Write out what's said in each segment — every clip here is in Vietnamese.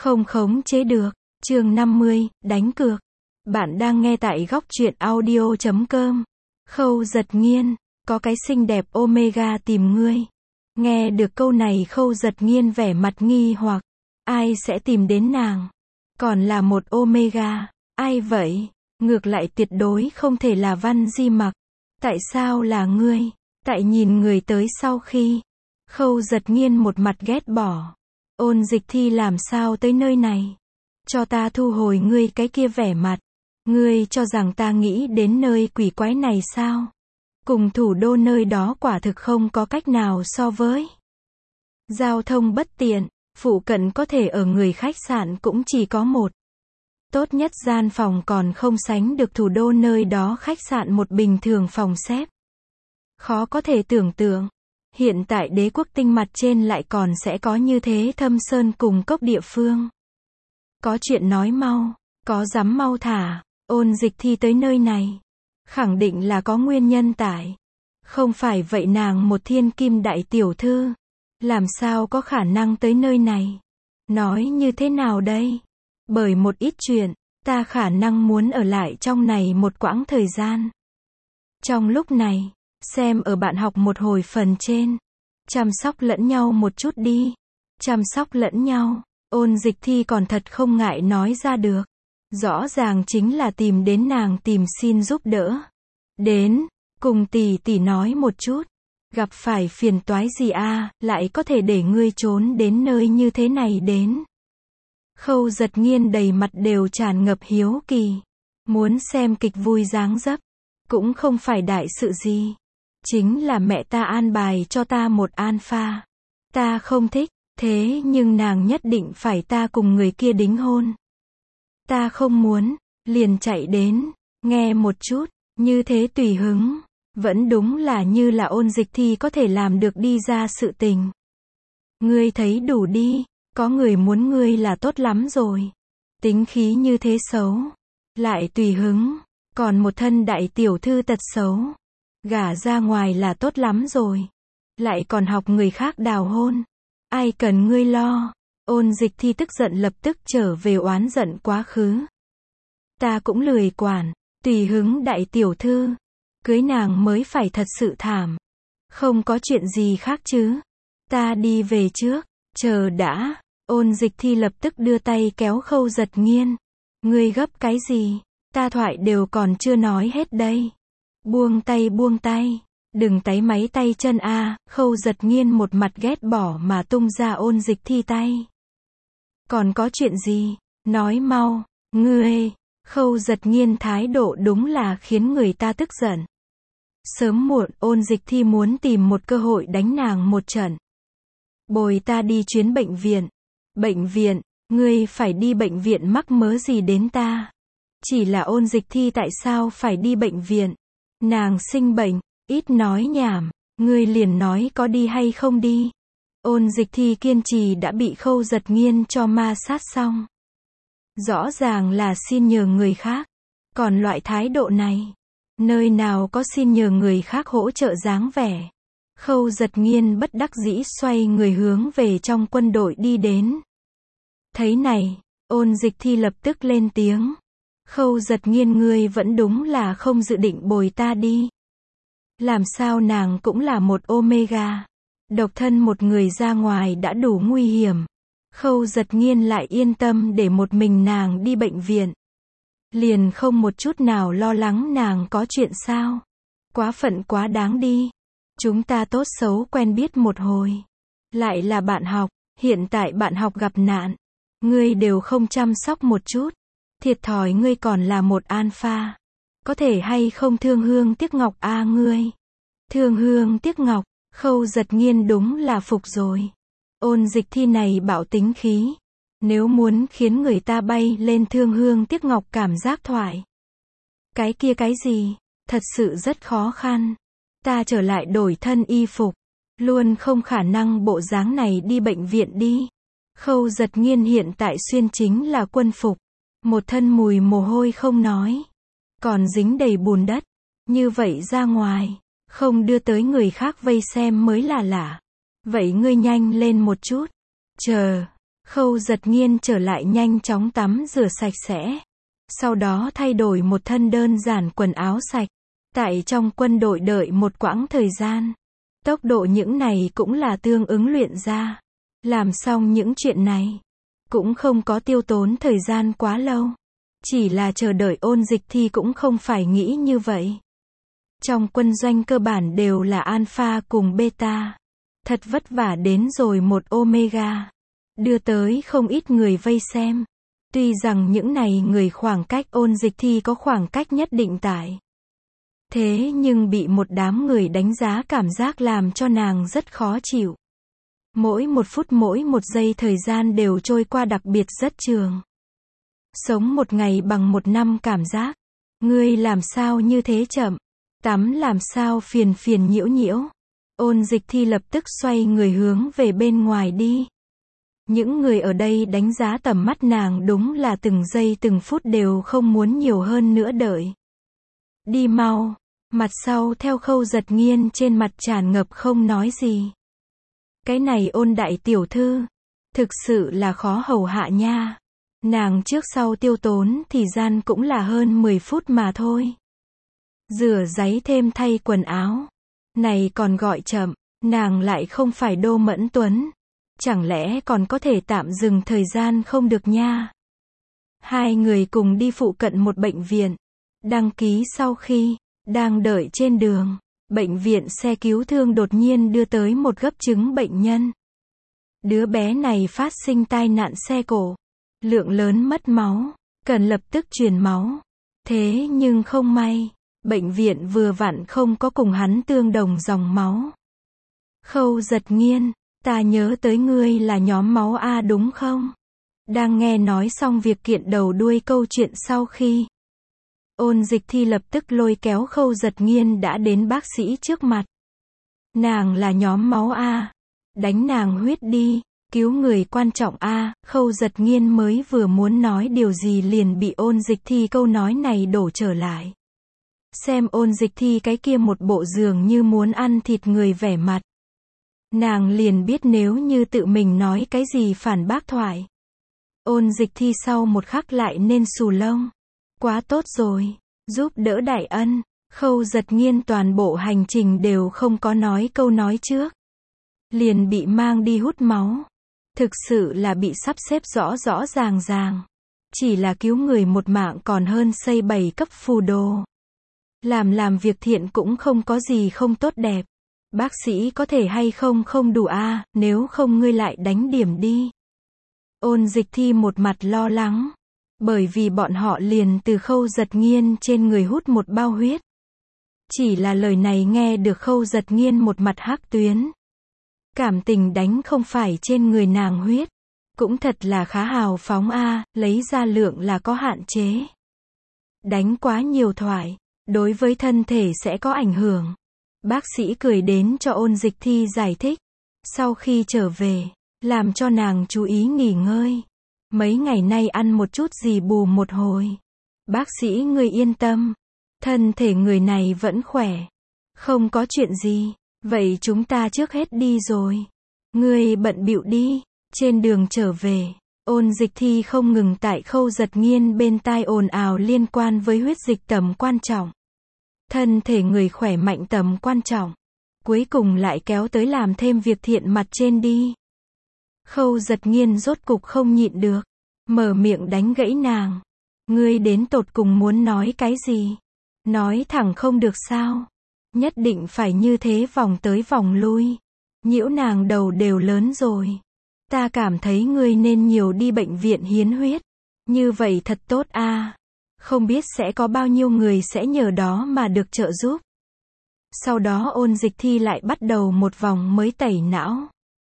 Không khống chế được. Chương 50, đánh cược. Bạn đang nghe tại góc truyện audio.com. Khâu Dật Nghiên, có cái xinh đẹp Omega tìm ngươi. Nghe được câu này Khâu Dật Nghiên vẻ mặt nghi hoặc. Ai sẽ tìm đến nàng? Còn là một Omega. Ai vậy? Ngược lại tuyệt đối không thể là Văn Di Mặc. Tại sao là ngươi? Tại nhìn người tới sau khi. Khâu Dật Nghiên một mặt ghét bỏ. Ôn Dịch Thi làm sao tới nơi này? Cho ta thu hồi ngươi cái kia vẻ mặt. Ngươi cho rằng ta nghĩ đến nơi quỷ quái này sao? Cùng thủ đô nơi đó quả thực không có cách nào so với. Giao thông bất tiện, phụ cận có thể ở người khách sạn cũng chỉ có một. Tốt nhất gian phòng còn không sánh được thủ đô nơi đó khách sạn một bình thường phòng xếp. Khó có thể tưởng tượng. Hiện tại đế quốc tinh mặt trên lại còn sẽ có như thế thâm sơn cùng cốc địa phương. Có chuyện nói mau, có dám mau thả. Ôn Dịch Thi tới nơi này. Khẳng định là có nguyên nhân tại. Không phải vậy nàng một thiên kim đại tiểu thư. Làm sao có khả năng tới nơi này? Nói như thế nào đây? Bởi một ít chuyện, ta khả năng muốn ở lại trong này một quãng thời gian. Trong lúc này, xem ở bạn học một hồi phần trên. Chăm sóc lẫn nhau một chút đi. Chăm sóc lẫn nhau. Ôn Dịch Thi còn thật không ngại nói ra được. Rõ ràng chính là tìm đến nàng tìm xin giúp đỡ. Đến, cùng tỷ tỷ nói một chút. Gặp phải phiền toái gì a, lại có thể để ngươi trốn đến nơi như thế này đến. Khâu Dật Nghiên đầy mặt đều tràn ngập hiếu kỳ. Muốn xem kịch vui dáng dấp. Cũng không phải đại sự gì. Chính là mẹ ta an bài cho ta một alpha. Ta không thích, thế nhưng nàng nhất định phải ta cùng người kia đính hôn. Ta không muốn, liền chạy đến, nghe một chút, như thế tùy hứng. Vẫn đúng là như là Ôn Dịch Thi có thể làm được đi ra sự tình. Ngươi thấy đủ đi, có người muốn ngươi là tốt lắm rồi. Tính khí như thế xấu, lại tùy hứng, còn một thân đại tiểu thư tật xấu. Gả ra ngoài là tốt lắm rồi. Lại còn học người khác đào hôn. Ai cần ngươi lo. Ôn Dịch Thi tức giận lập tức trở về oán giận quá khứ. Ta cũng lười quản, tùy hứng đại tiểu thư. Cưới nàng mới phải thật sự thảm. Không có chuyện gì khác chứ. Ta đi về trước, chờ đã. Ôn Dịch Thi lập tức đưa tay kéo Khâu Dật Nghiên. Ngươi gấp cái gì? Ta thoại đều còn chưa nói hết đây. Buông tay. Đừng táy máy tay chân a. Khâu Dật Nghiên một mặt ghét bỏ mà tung ra Ôn Dịch Thi tay. Còn có chuyện gì? Nói mau. Ngươi. Khâu Dật Nghiên thái độ đúng là khiến người ta tức giận. Sớm muộn Ôn Dịch Thi muốn tìm một cơ hội đánh nàng một trận. Bồi ta đi chuyến bệnh viện. Bệnh viện? Ngươi phải đi bệnh viện mắc mớ gì đến ta? Chỉ là Ôn Dịch Thi tại sao phải đi bệnh viện? Nàng sinh bệnh, ít nói nhảm, ngươi liền nói có đi hay không đi. Ôn Dịch Thi kiên trì đã bị Khâu Dật Nghiên cho ma sát xong. Rõ ràng là xin nhờ người khác. Còn loại thái độ này, nơi nào có xin nhờ người khác hỗ trợ dáng vẻ. Khâu Dật Nghiên bất đắc dĩ xoay người hướng về trong quân đội đi đến. Thấy này, Ôn Dịch Thi lập tức lên tiếng. Khâu Dật Nghiên ngươi vẫn đúng là không dự định bồi ta đi. Làm sao nàng cũng là một Omega. Độc thân một người ra ngoài đã đủ nguy hiểm. Khâu Dật Nghiên lại yên tâm để một mình nàng đi bệnh viện. Liền không một chút nào lo lắng nàng có chuyện sao. Quá phận quá đáng đi. Chúng ta tốt xấu quen biết một hồi. Lại là bạn học, hiện tại bạn học gặp nạn. Ngươi đều không chăm sóc một chút. Thiệt thòi ngươi còn là một alpha. Có thể hay không thương hương tiếc ngọc a ngươi. Thương hương tiếc ngọc, Khâu Dật Nghiên đúng là phục rồi. Ôn Dịch Thi này bạo tính khí. Nếu muốn khiến người ta bay lên thương hương tiếc ngọc cảm giác thoại. Cái kia cái gì, thật sự rất khó khăn. Ta trở lại đổi thân y phục. Luôn không khả năng bộ dáng này đi bệnh viện đi. Khâu Dật Nghiên hiện tại xuyên chính là quân phục. Một thân mùi mồ hôi không nói. Còn dính đầy bùn đất. Như vậy ra ngoài. Không đưa tới người khác vây xem mới là lạ. Vậy ngươi nhanh lên một chút. Chờ. Khâu Giật Nghiên trở lại nhanh chóng tắm rửa sạch sẽ. Sau đó thay đổi một thân đơn giản quần áo sạch. Tại trong quân đội đợi một quãng thời gian. Tốc độ những này cũng là tương ứng luyện ra. Làm xong những chuyện này. Cũng không có tiêu tốn thời gian quá lâu. Chỉ là chờ đợi Ôn Dịch Thi cũng không phải nghĩ như vậy. Trong quân doanh cơ bản đều là alpha cùng beta. Thật vất vả đến rồi một omega. Đưa tới không ít người vây xem. Tuy rằng những này người khoảng cách Ôn Dịch Thi có khoảng cách nhất định tại. Thế nhưng bị một đám người đánh giá cảm giác làm cho nàng rất khó chịu. Mỗi một phút mỗi một giây thời gian đều trôi qua đặc biệt rất trường. Sống một ngày bằng một năm cảm giác. Ngươi làm sao như thế chậm? Tắm làm sao phiền phiền nhiễu nhiễu? Ôn Dịch Thi lập tức xoay người hướng về bên ngoài đi. Những người ở đây đánh giá tầm mắt nàng đúng là từng giây từng phút đều không muốn nhiều hơn nữa đợi. Đi mau. Mặt sau theo Khâu Giật Nghiên trên mặt tràn ngập không nói gì. Cái này Ôn đại tiểu thư. Thực sự là khó hầu hạ nha. Nàng trước sau tiêu tốn thì gian cũng là hơn 10 phút mà thôi. Rửa giấy thêm thay quần áo. Này còn gọi chậm, nàng lại không phải Đô Mẫn Tuấn. Chẳng lẽ còn có thể tạm dừng thời gian không được nha? Hai người cùng đi phụ cận một bệnh viện. Đăng ký sau khi, đang đợi trên đường, bệnh viện xe cứu thương đột nhiên đưa tới một gấp chứng bệnh nhân. Đứa bé này phát sinh tai nạn xe cộ. Lượng lớn mất máu, cần lập tức truyền máu. Thế nhưng không may, bệnh viện vừa vặn không có cùng hắn tương đồng dòng máu. Khâu Giật Nghiên, ta nhớ tới ngươi là nhóm máu A đúng không? Đang nghe nói xong việc kiện đầu đuôi câu chuyện sau khi. Ôn Dịch Thi lập tức lôi kéo Khâu Giật Nghiên đã đến bác sĩ trước mặt. Nàng là nhóm máu A. Đánh nàng huyết đi. Cứu người quan trọng A. Khâu Giật Nghiên mới vừa muốn nói điều gì liền bị Ôn Dịch Thi câu nói này đổ trở lại. Xem Ôn Dịch Thi cái kia một bộ dường như muốn ăn thịt người vẻ mặt. Nàng liền biết nếu như tự mình nói cái gì phản bác thoại. Ôn Dịch Thi sau một khắc lại nên xù lông. Quá tốt rồi, giúp đỡ đại ân. Khâu Giật Nghiên toàn bộ hành trình đều không có nói câu nói trước. Liền bị mang đi hút máu. Thực sự là bị sắp xếp rõ rõ ràng ràng. Chỉ là cứu người một mạng còn hơn xây 7 cấp phù đồ. Làm việc thiện cũng không có gì không tốt đẹp. Bác sĩ có thể hay không không đủ a, nếu không ngươi lại đánh điểm đi. Ôn Dịch Thi một mặt lo lắng. Bởi vì bọn họ liền từ Khâu Giật Nghiên trên người hút một bao huyết. Chỉ là lời này nghe được Khâu Giật Nghiên một mặt hắc tuyến. Cảm tình đánh không phải trên người nàng huyết. Cũng thật là khá hào phóng a, lấy ra lượng là có hạn chế. Đánh quá nhiều thoại, đối với thân thể sẽ có ảnh hưởng. Bác sĩ cười đến cho Ôn Dịch Thi giải thích. Sau khi trở về, làm cho nàng chú ý nghỉ ngơi. Mấy ngày nay ăn một chút gì bù một hồi. Bác sĩ ngươi yên tâm. Thân thể người này vẫn khỏe. Không có chuyện gì. Vậy chúng ta trước hết đi rồi. Ngươi bận bịu đi. Trên đường trở về, Ôn Dịch Thi không ngừng tại Khâu Giật Nghiên bên tai ồn ào liên quan với huyết dịch tầm quan trọng. Thân thể người khỏe mạnh tầm quan trọng. Cuối cùng lại kéo tới làm thêm việc thiện mặt trên đi. Khâu Giật Nghiên rốt cục không nhịn được. Mở miệng đánh gãy nàng. Ngươi đến tột cùng muốn nói cái gì? Nói thẳng không được sao? Nhất định phải như thế vòng tới vòng lui. Nhiễu nàng đầu đều lớn rồi. Ta cảm thấy ngươi nên nhiều đi bệnh viện hiến huyết. Như vậy thật tốt a. Không biết sẽ có bao nhiêu người sẽ nhờ đó mà được trợ giúp. Sau đó Ôn Dịch Thi lại bắt đầu một vòng mới tẩy não.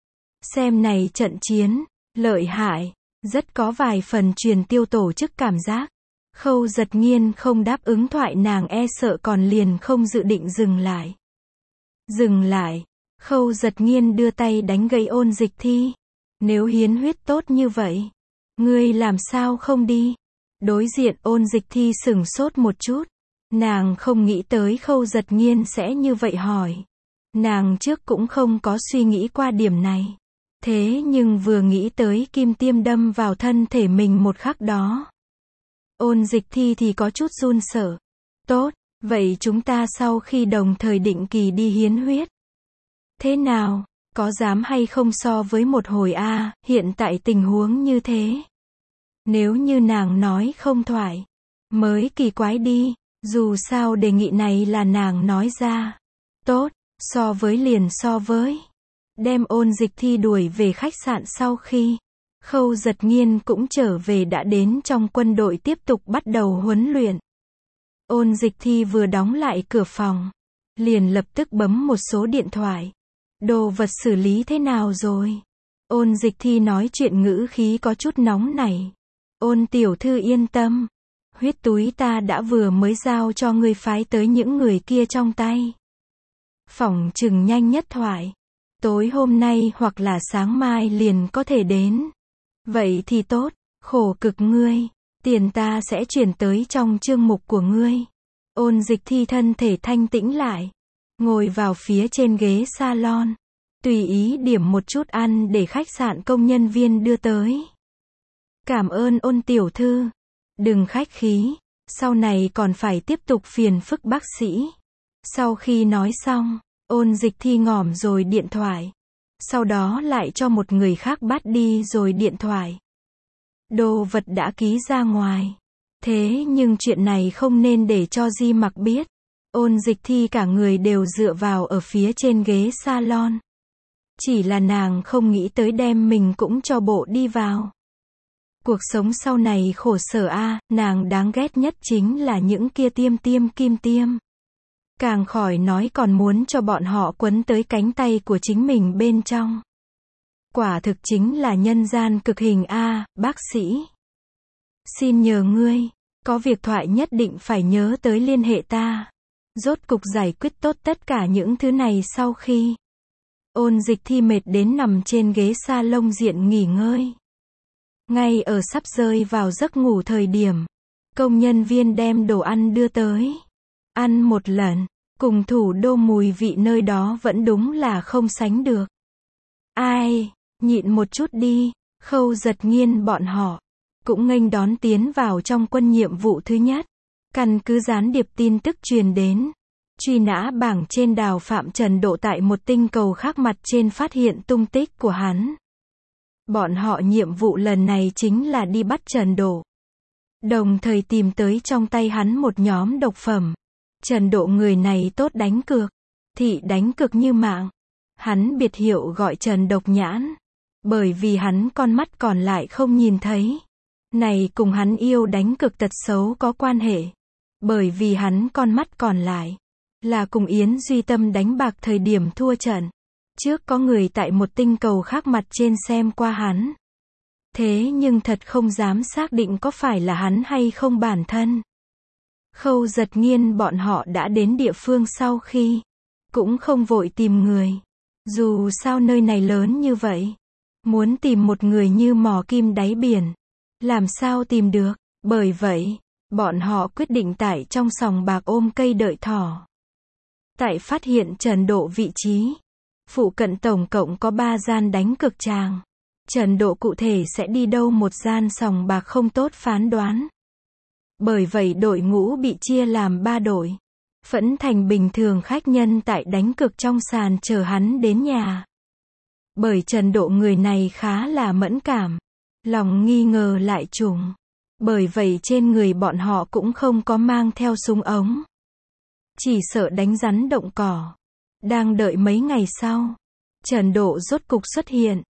Xem này trận chiến, lợi hại, rất có vài phần truyền tiêu tổ chức cảm giác. Khâu Giật Nghiên không đáp ứng thoại nàng e sợ còn liền không dự định dừng lại. Dừng lại, Khâu Giật Nghiên đưa tay đánh gây Ôn Dịch Thi. Nếu hiến huyết tốt như vậy, ngươi làm sao không đi? Đối diện Ôn Dịch Thi sửng sốt một chút. Nàng không nghĩ tới Khâu Giật Nghiên sẽ như vậy hỏi. Nàng trước cũng không có suy nghĩ qua điểm này. Thế nhưng vừa nghĩ tới kim tiêm đâm vào thân thể mình một khắc đó, Ôn Dịch Thi thì có chút run sợ. Tốt, vậy chúng ta sau khi đồng thời định kỳ đi hiến huyết. Thế nào, có dám hay không so với một hồi a, hiện tại tình huống như thế. Nếu như nàng nói không thoải, mới kỳ quái đi, dù sao đề nghị này là nàng nói ra. Tốt, so với liền so với. Đem Ôn Dịch Thi đuổi về khách sạn sau khi Khâu Giật Nghiên cũng trở về đã đến trong quân đội tiếp tục bắt đầu huấn luyện. Ôn Dịch Thi vừa đóng lại cửa phòng, liền lập tức bấm một số điện thoại. Đồ vật xử lý thế nào rồi? Ôn Dịch Thi nói chuyện ngữ khí có chút nóng nảy. Ôn tiểu thư yên tâm, huyết túi ta đã vừa mới giao cho ngươi phái tới những người kia trong tay. Phỏng chừng nhanh nhất thoại, tối hôm nay hoặc là sáng mai liền có thể đến. Vậy thì tốt, khổ cực ngươi, tiền ta sẽ chuyển tới trong chương mục của ngươi. Ôn Dịch Thi thân thể thanh tĩnh lại, ngồi vào phía trên ghế salon, tùy ý điểm một chút ăn để khách sạn công nhân viên đưa tới. Cảm ơn Ôn tiểu thư, đừng khách khí, sau này còn phải tiếp tục phiền phức bác sĩ. Sau khi nói xong, Ôn Dịch Thi ngỏm rồi điện thoại, sau đó lại cho một người khác bắt đi rồi điện thoại. Đồ vật đã ký ra ngoài, thế nhưng chuyện này không nên để cho Di Mặc biết. Ôn Dịch Thi cả người đều dựa vào ở phía trên ghế salon. Chỉ là nàng không nghĩ tới đem mình cũng cho bộ đi vào. Cuộc sống sau này khổ sở a, nàng đáng ghét nhất chính là những kia kim tiêm. Càng khỏi nói còn muốn cho bọn họ quấn tới cánh tay của chính mình bên trong. Quả thực chính là nhân gian cực hình a, bác sĩ. Xin nhờ ngươi, có việc thoại nhất định phải nhớ tới liên hệ ta. Rốt cục giải quyết tốt tất cả những thứ này sau khi Ôn Dịch Thi mệt đến nằm trên ghế salon diện nghỉ ngơi. Ngay ở sắp rơi vào giấc ngủ thời điểm, công nhân viên đem đồ ăn đưa tới. Ăn một lần, cùng thủ đô mùi vị nơi đó vẫn đúng là không sánh được. Ai, nhịn một chút đi, Khâu Giật Nghiên bọn họ cũng nghênh đón tiến vào trong quân nhiệm vụ thứ nhất. Căn cứ gián điệp tin tức truyền đến, truy nã bảng trên đào phạm Trần Độ tại một tinh cầu khác mặt trên phát hiện tung tích của hắn. Bọn họ nhiệm vụ lần này chính là đi bắt Trần Độ, đồng thời tìm tới trong tay hắn một nhóm độc phẩm. Trần Độ người này tốt đánh cược, thị đánh cược như mạng. Hắn biệt hiệu gọi Trần Độc Nhãn, bởi vì hắn con mắt còn lại không nhìn thấy. Này cùng hắn yêu đánh cược tật xấu có quan hệ, bởi vì hắn con mắt còn lại là cùng Yến Duy Tâm đánh bạc thời điểm thua trận. Trước có người tại một tinh cầu khác mặt trên xem qua hắn. Thế nhưng thật không dám xác định có phải là hắn hay không bản thân. Khâu Giật Nghiên bọn họ đã đến địa phương sau khi cũng không vội tìm người. Dù sao nơi này lớn như vậy, muốn tìm một người như mò kim đáy biển, làm sao tìm được. Bởi vậy, bọn họ quyết định tại trong sòng bạc ôm cây đợi thỏ. Tại phát hiện Trần Độ vị trí, phụ cận tổng cộng có 3 gian đánh cược tràng. Trần Độ cụ thể sẽ đi đâu một gian sòng bạc không tốt phán đoán. Bởi vậy đội ngũ bị chia làm 3 đội. Phẫn thành bình thường khách nhân tại đánh cược trong sàn chờ hắn đến nhà. Bởi Trần Độ người này khá là mẫn cảm, lòng nghi ngờ lại trùng. Bởi vậy trên người bọn họ cũng không có mang theo súng ống. Chỉ sợ đánh rắn động cỏ. Đang đợi mấy ngày sau, Trần Độ rốt cục xuất hiện.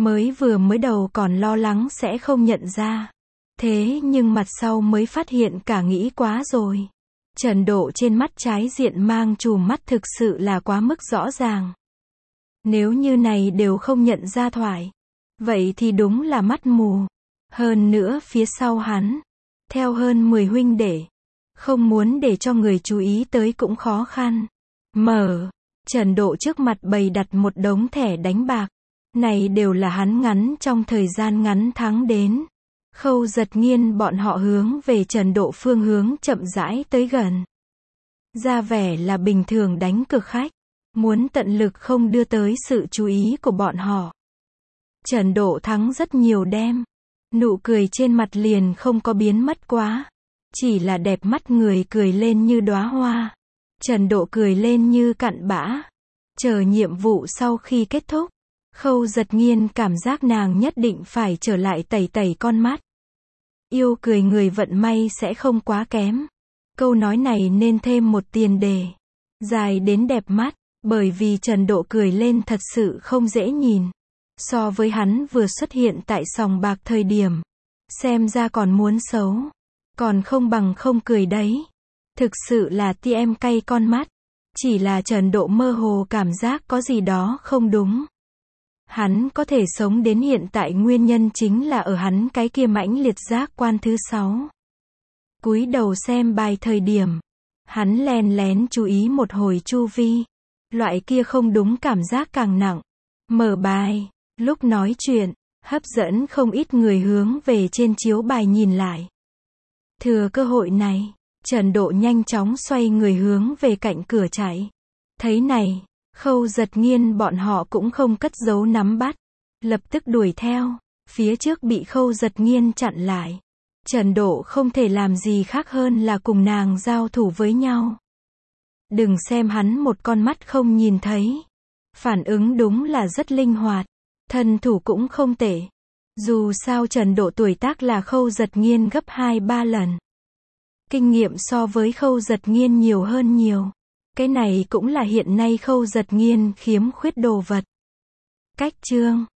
Mới đầu còn lo lắng sẽ không nhận ra. Thế nhưng mặt sau mới phát hiện cả nghĩ quá rồi. Trần Độ trên mắt trái diện mang chùm mắt thực sự là quá mức rõ ràng. Nếu như này đều không nhận ra thoại, vậy thì đúng là mắt mù. Hơn nữa phía sau hắn, theo hơn 10 huynh đệ, không muốn để cho người chú ý tới cũng khó khăn. Trần Độ trước mặt bày đặt một đống thẻ đánh bạc. Này đều là hắn ngắn trong thời gian ngắn thắng đến. Khâu Giật Nghiên bọn họ hướng về Trần Độ phương hướng chậm rãi tới gần. Ra vẻ là bình thường đánh cược khách, muốn tận lực không đưa tới sự chú ý của bọn họ. Trần Độ thắng rất nhiều đêm. Nụ cười trên mặt liền không có biến mất quá. Chỉ là đẹp mắt người cười lên như đóa hoa. Trần Độ cười lên như cặn bã. Chờ nhiệm vụ sau khi kết thúc. Khâu Giật Nghiên cảm giác nàng nhất định phải trở lại tẩy tẩy con mắt. Yêu cười người vận may sẽ không quá kém. Câu nói này nên thêm một tiền đề. Dài đến đẹp mắt. Bởi vì Trần Độ cười lên thật sự không dễ nhìn. So với hắn vừa xuất hiện tại sòng bạc thời điểm. Xem ra còn muốn xấu. Còn không bằng không cười đấy. Thực sự là TM cay con mắt. Chỉ là Trần Độ mơ hồ cảm giác có gì đó không đúng. Hắn có thể sống đến hiện tại nguyên nhân chính là ở hắn cái kia mãnh liệt giác quan thứ 6. Cúi đầu xem bài thời điểm. Hắn len lén chú ý một hồi chu vi. Loại kia không đúng cảm giác càng nặng. Mở bài. Lúc nói chuyện. Hấp dẫn không ít người hướng về trên chiếu bài nhìn lại. Thừa cơ hội này. Trần Độ nhanh chóng xoay người hướng về cạnh cửa chạy. Thấy này. Khâu Giật Nghiên bọn họ cũng không cất giấu nắm bắt. Lập tức đuổi theo. Phía trước bị Khâu Giật Nghiên chặn lại. Trần Độ không thể làm gì khác hơn là cùng nàng giao thủ với nhau. Đừng xem hắn một con mắt không nhìn thấy. Phản ứng đúng là rất linh hoạt. Thân thủ cũng không tệ. Dù sao Trần Độ tuổi tác là Khâu Giật Nghiên gấp 2-3 lần. Kinh nghiệm so với Khâu Giật Nghiên nhiều hơn nhiều. Cái này cũng là hiện nay Khâu Giật Nghiên khiếm khuyết đồ vật. Cách chương